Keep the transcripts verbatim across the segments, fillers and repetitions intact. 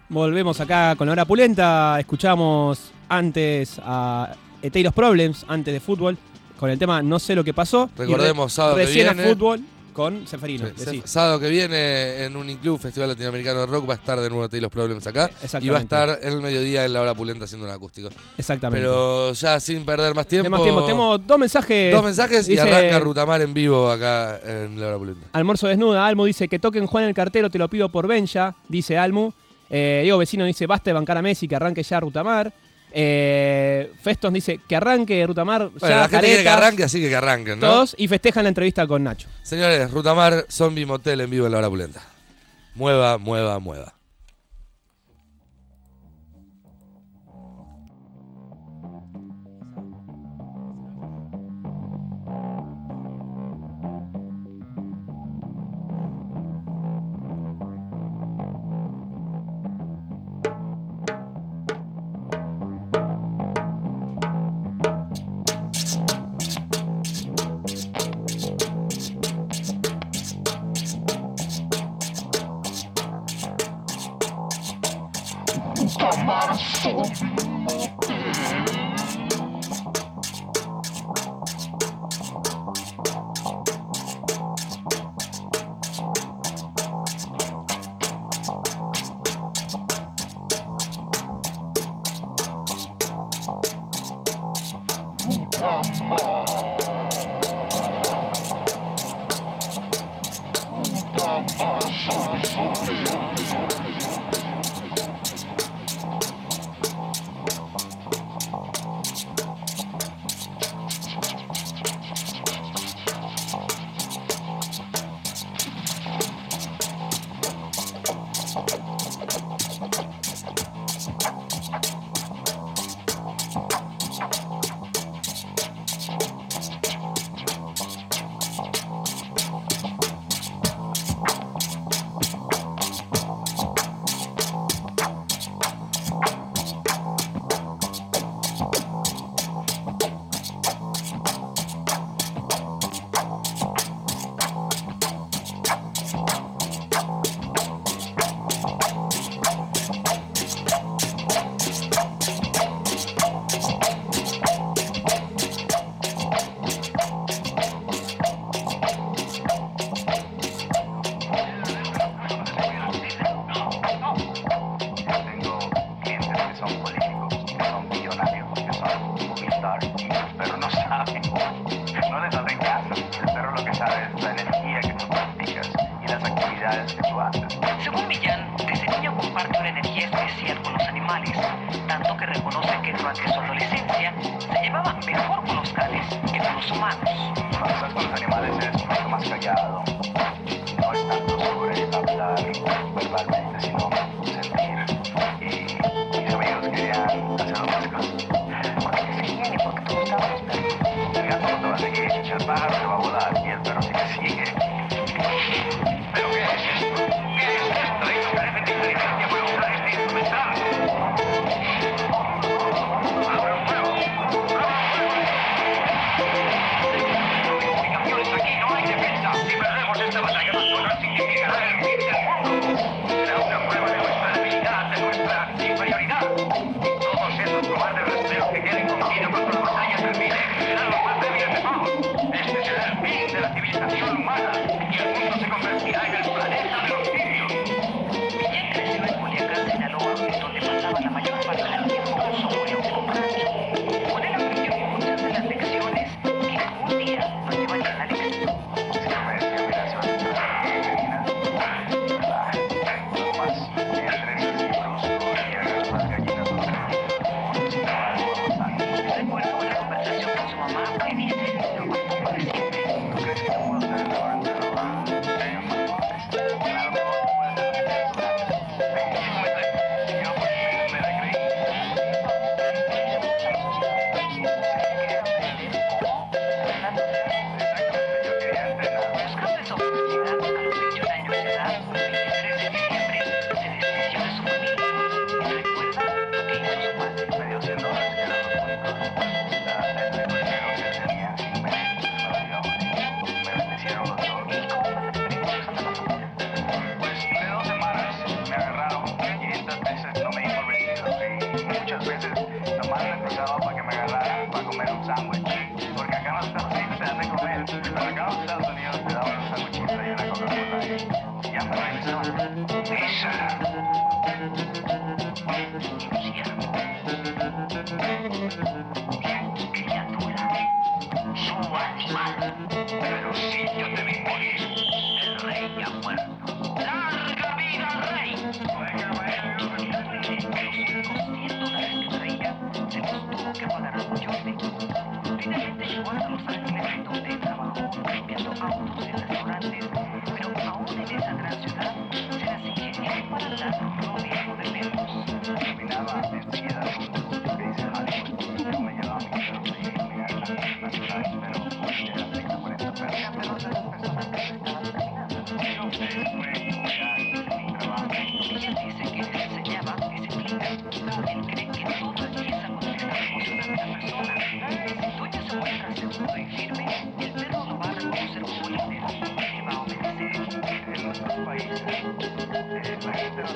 Volvemos acá con la hora pulenta. Escuchamos antes a Eteiros Problems, antes de fútbol, con el tema No sé lo que pasó. Recordemos, re sábado que recién viene. a fútbol con Seferino. Sí, sábado que viene en Uniclub, Festival Latinoamericano de Rock, va a estar de nuevo Eteiros Problems acá. Y va a estar el mediodía en la hora pulenta haciendo un acústico. Exactamente. Pero ya sin perder más tiempo. Tenemos tiempo. Tenemos dos mensajes. Dos mensajes dice, y arranca Rutamar en vivo acá en la hora pulenta. Almuerzo desnuda. Almu dice que toquen Juan el Cartero, te lo pido por Benja, dice Almu. Eh, Diego Vecino dice basta de bancar a Messi, que arranque ya Rutamar. Eh, Festos dice que arranque Rutamar. Bueno, ya, la gente caretas, quiere que arranque, así que que arranquen, ¿no? Todos y festejan la entrevista con Nacho. Señores, Rutamar, Zombie Motel en vivo en la hora pulenta. Mueva, mueva, mueva. Aquí no hay defensa. Si perdemos esta batalla, no significará el fin del mundo. Será una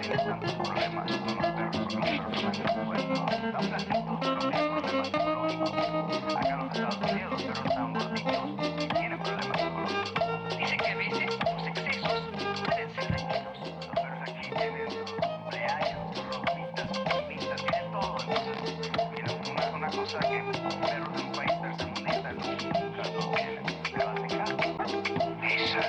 tienes tantos problemas con los perros, porque los perros son cuerpo tan blanditos, pero tienen problemas psicológicos. Acá en los Estados Unidos los perros están gorditos y tienen problemas psicológicos. Dice que a veces los excesos pueden ser dañinos. Los perros aquí tienen sus cumpleaños, sus ropitas, sus pintas, tienen todo. Entonces, tienen una, una cosa que un perro de un país tercermundista nunca lo tiene. Le va a secar. Esa.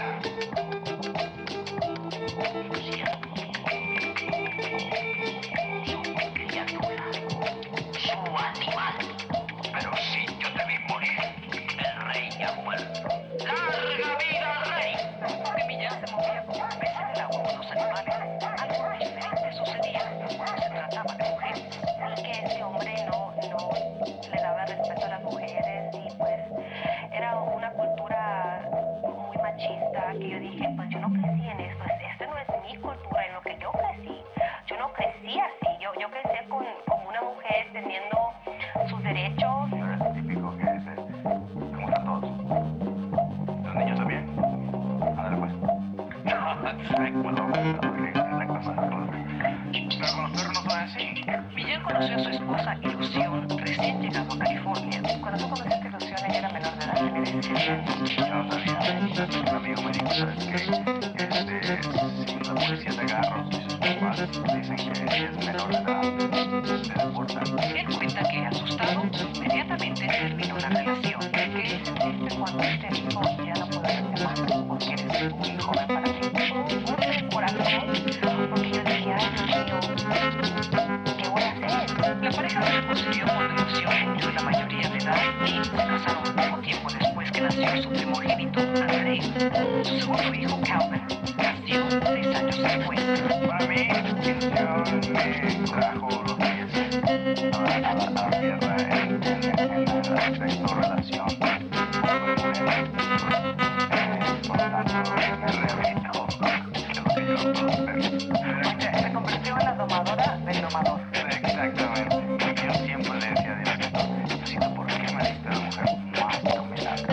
Pero sí, yo te vi morir. El rey ya ha muerto. ¡Larga vida al rey! Que Millán se movía como un pez en el agua con los animales. Algo diferente sucedía. No se trataba de mujeres. Y que ese hombre no, no le daba respeto a las mujeres y pues era una cultura muy machista que yo dije, pues yo no crecí en esto. Esta no es mi cultura, en lo que yo crecí. Yo no crecí así. Yo, yo crecí con, con una mujer teniendo sus derechos. Ahora es típico que es, como están todos. Los niños también. Ándale pues. No, exacto, no, no, la cosa. Pero con los perros no son así. Millán conoció a su esposa Ilusión recién llegado a California. Cuando tú conociste a Ilusión, ella era menor de edad, tenía diecisiete años. Yo no sabía. Un amigo me dijo, ¿sabes qué? Este, si la policía te agarra, tus papás dicen que es menor de edad, te deportan. Él cuenta que, asustado, inmediatamente terminó la relación. ¿Qué sentiste cuando él te dijo, ya no puedo hacerte más porque eres muy joven para mí? Fue un corazón, porque yo decía, ay, yo, ¿qué voy a hacer? La pareja se reconcilió cuando Ilusión cumplió la mayoría de edad y se casaron poco tiempo después que nació su primogénito, André. Su segundo hijo, Calvin, nació seis años después. Para mí, Ilusión me trajo los pies a la, a la, a la tierra en, en, en, en la sexo relación con mujeres. Eh, por lo tanto, me rehabilitó lo que yo puedo hacer. Se convirtió en la domadora del domador. Exactamente. Yo siempre le decía a Diosito, Diosito, ¿por qué me diste a la mujer más dominante?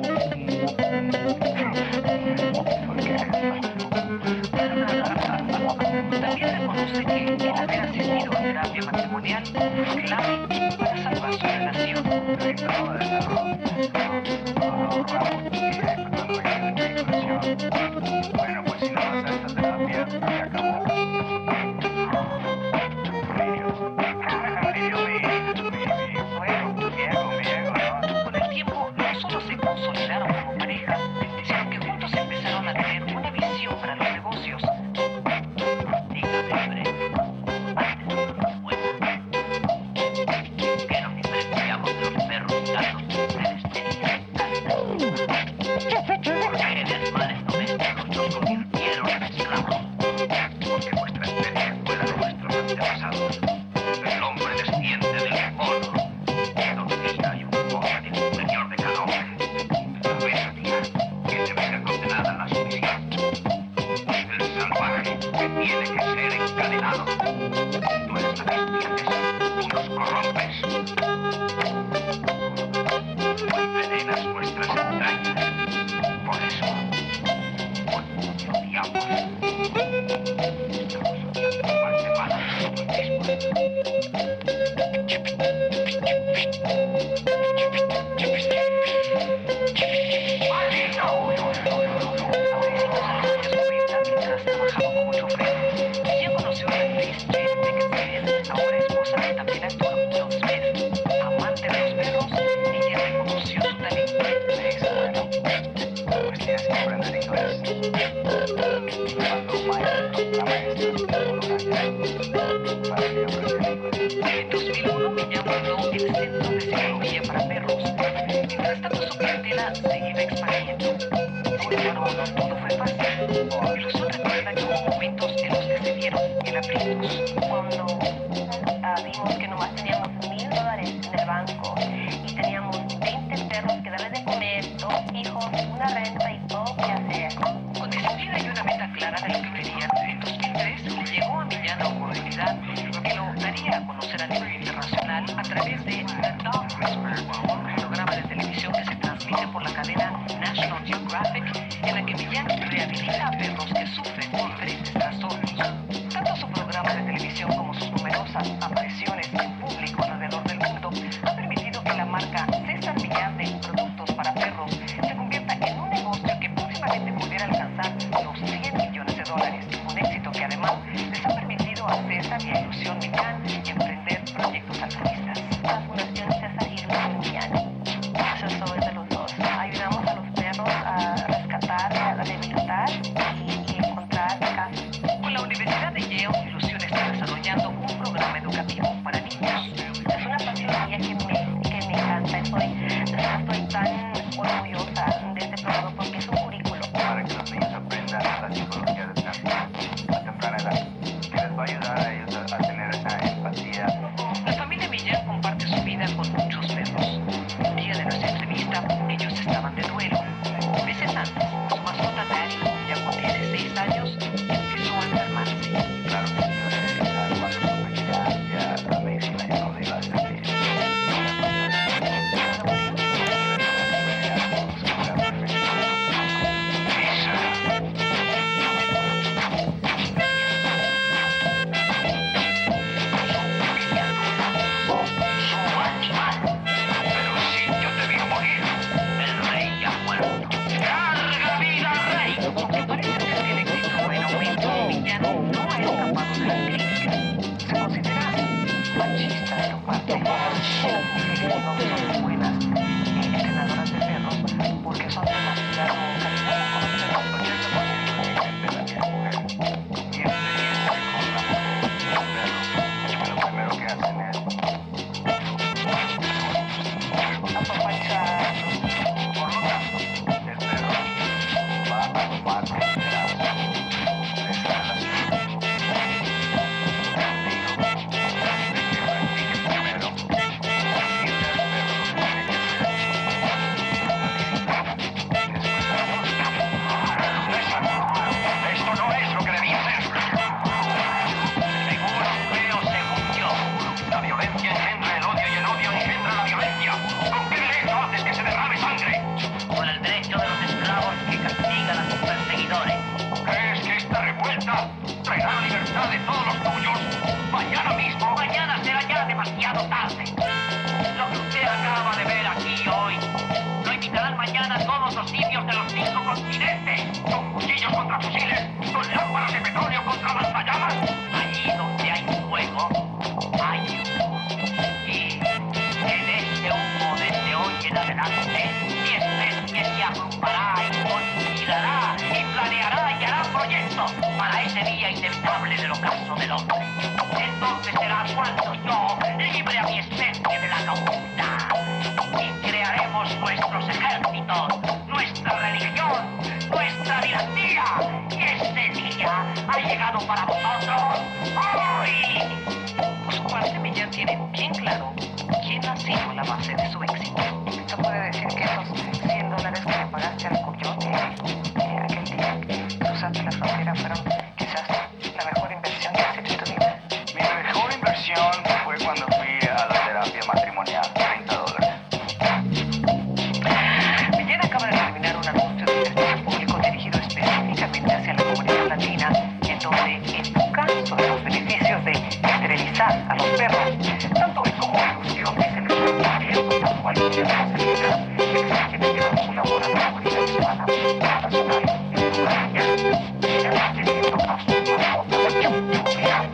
¿Por qué? También reconoce que el haber asistido a terapia matrimonial fue clave para salvar su relación. Todo desde lo ahorramos y cuando hay depresión. Bueno, pues si no vas a esta terapia, se acabó. Bueno, Diego, Diego, ¿no? Con el tiempo, no solo se consolidaron como pareja, sino que juntos empezaron a tener una visión para los negocios. Dígame, Brett, antes no fue. ¿Qué nos diferenciamos de los perros, gatos, mujeres, tenis, ¿por qué de animales domésticos nos convirtieron en esclavos? Porque vuestra especie fue la de nuestros antepasados. El hombre desciende del mono. Tortilla y un poco de superior de cada hombre. La bestia que debe ser condenada a la sumisión. El salvaje que tiene que ser encadenado. Tú eres la bestia que tú nos corrompes. Tú envenenas nuestras entrañas. Por eso, hoy te odiamos. Estamos odiando más de mal a nosotros mismos. Mientras trabajaba como chofer, ella conoció a la actriz Jane Pinkett, ahora esposa del también actor Will Smith. Amante de los perros, ella reconoció su talento. Me dice, bueno, pues tienes que aprender inglés. Cuando maestro, la maestra, para que yo aprenda inglés. En dos mil uno, ella fundó el Centro de Psicología para Perros. Mientras tanto, su clientela se iba expandiendo. Sin embargo, no todo fue fácil. Ilusión recuerda que hubo momentos en los que se vieron en aprietos. Cuando ah, vimos que nomás teníamos mil dólares en el banco y teníamos veinte perros que darles de comer, dos hijos, una renta y todo que hacer. Con disciplina y una meta clara de lo que querían, en dos mil tres llegó a Millán la oportunidad que lo daría a conocer a nivel internacional a través de The Dog Whisperer, un programa de televisión que se transmite por la cadena National Geographic, en la que Millán rehabilita a perros que sufren diferentes trastornos. Tanto su apoyo a César y a Ilusión Mecán y emprender proyectos altruistas. La Fundación César y Ilusión Millán. Eso es de los dos. Ayudamos a los perros a rescatar, a rehabilitar y, y encontrar casas. Con la Universidad de Yale, Ilusión está desarrollando un programa educativo para niños. Es una pasión mía que me, que me encanta. Estoy, estoy tan orgullosa de este programa porque es un currículo. Para que los niños aprendan la psicología del perro a temprana edad, que les va a ayudar a ellos a, a tener esa empatía. La familia Millán comparte su vida con muchos perros. El día de nuestra entrevista, ellos estaban de duelo. Meses antes, su mascota Daddy, ya con dieciséis años, empezó a enfermarse. Claro que sí, eh, cuando supe que ya, ya la medicina ya no le iba a servir. Aunque parece ser que el éxito en aumento, Millán no ha escapado de las críticas. Se considera machista de su parte que las mujeres no son buenas eh, entrenadoras de perros porque son demasiado cariñosas con los perros. ochenta por ciento de gente la misma mujer y experiencia con la mujer y los perros. Lo primero que hacen es Apapachar. por lo tanto, el perro va a tomar liderazgo de esa relación contigo, de que practiques primero, decirle al perro lo que tiene que hacer, la disciplina, y después el amor. Esto no es lo que debía ser. Según creo, según yo, la violencia engendra el odio y el odio engendra la violencia. ¿Con qué derecho haces que se derrame sangre? Con el derecho de los esclavos que castigan a sus perseguidores. ¿Crees que esta revuelta traerá la libertad de todos los tuyos? Mañana mismo. Mañana será ya demasiado tarde. Lo que usted acaba de ver aquí hoy lo imitarán mañana todos los sitios de los cinco continentes, con cuchillos contra fusiles, con lámparas de petróleo contra lanzallamas. Allí donde hay fuego, hay humo. Y en este humo desde hoy en adelante, mi especie se agrupará y conspirará y planeará y hará proyectos para ese día inevitable del ocaso del hombre. Entonces será cuando yo libre a mi especie de la cautividad y crearemos nuestros ejércitos, nuestra religión, nuestra dinastía. Y ese día ha llegado para vosotros hoy. Por su parte, Millán tiene bien claro quién ha sido la base de su éxito. ¿Se puede decir que esos cien dólares que le pagaste al coyote eh, aquel día que cruzaste la frontera fueron quizás la mejor inversión que has hecho en tu vida? Mi mejor inversión fue cuando fui a la terapia matrimonial, treinta dólares. Millán acaba de terminar un anuncio de servicio público dirigido específicamente hacia la comunidad latina, en donde educa sobre los beneficios de esterilizar a los perros. Tanto él como Ilusión dicen que son abiertos a cualquier posibilidad que exigen que llevamos una buena comunidad hispana, nacional, educativa, y ya teniendo a sus mascotas.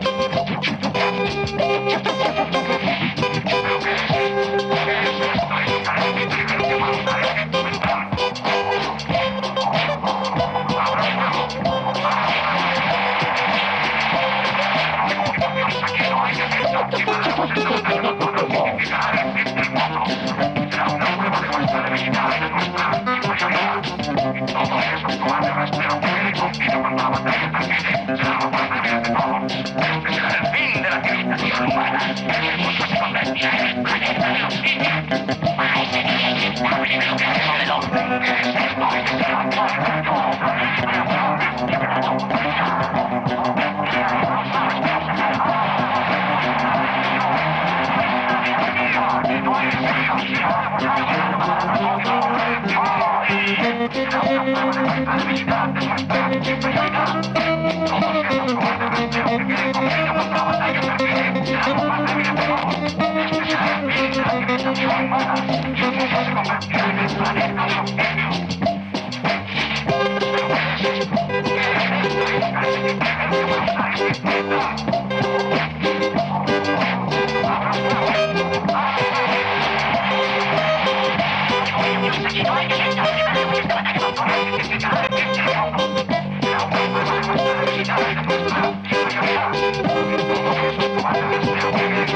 Thank you.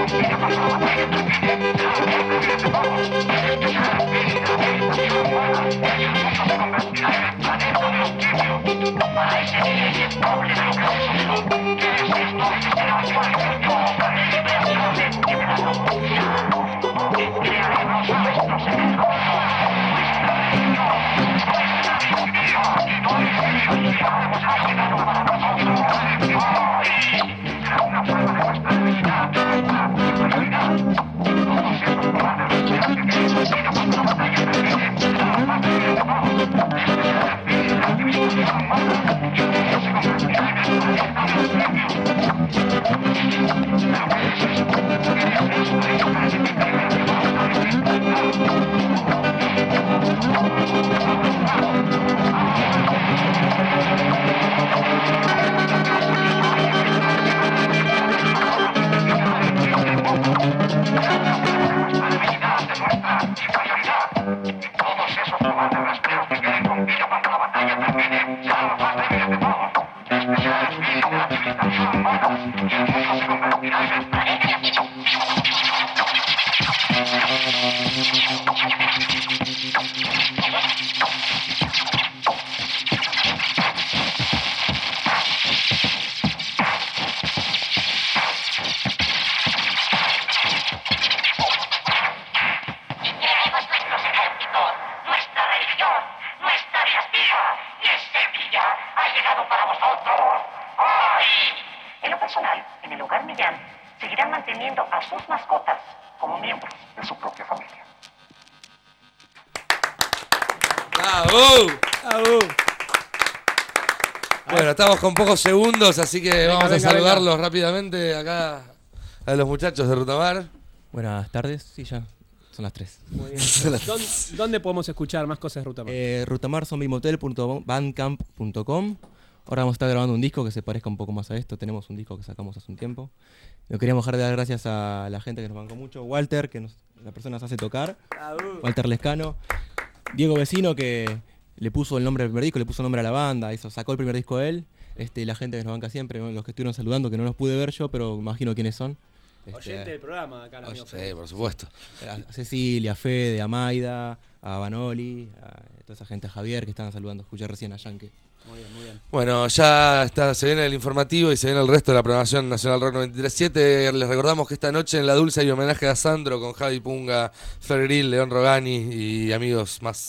Bueno, estamos con pocos segundos, así que venga, vamos venga, a saludarlos venga. rápidamente acá a los muchachos de Rutamar. Buenas tardes, sí, ya son las tres. Muy bien. ¿Dónde, ¿Dónde podemos escuchar más cosas de Rutamar? Eh, rutamar zombie motel punto bandcamp punto com. Ahora vamos a estar grabando un disco que se parezca un poco más a esto. Tenemos un disco que sacamos hace un tiempo. Lo queríamos dejar de dar gracias a la gente que nos bancó mucho. Walter, que nos, la persona nos hace tocar. Walter Lescano. Diego Vecino, que le puso el nombre al primer disco, le puso el nombre a la banda. Hizo, sacó el primer disco él. Este, la gente que nos banca siempre, los que estuvieron saludando, que no los pude ver yo, pero imagino quiénes son. Este, Oyente del programa, acá, el amigo Sí, Fede. por supuesto. A Cecilia, a Fede, a Maida, a Banoli, a toda esa gente, a Javier, que estaban saludando. Escuché recién a Yankee. Muy bien, muy bien. Bueno, ya está, se viene el informativo y se viene el resto de la programación Nacional Rock noventa y tres punto siete. Les recordamos que esta noche en La Dulce hay homenaje a Sandro con Javi Punga, Fer Grill, León Rogani y amigos más.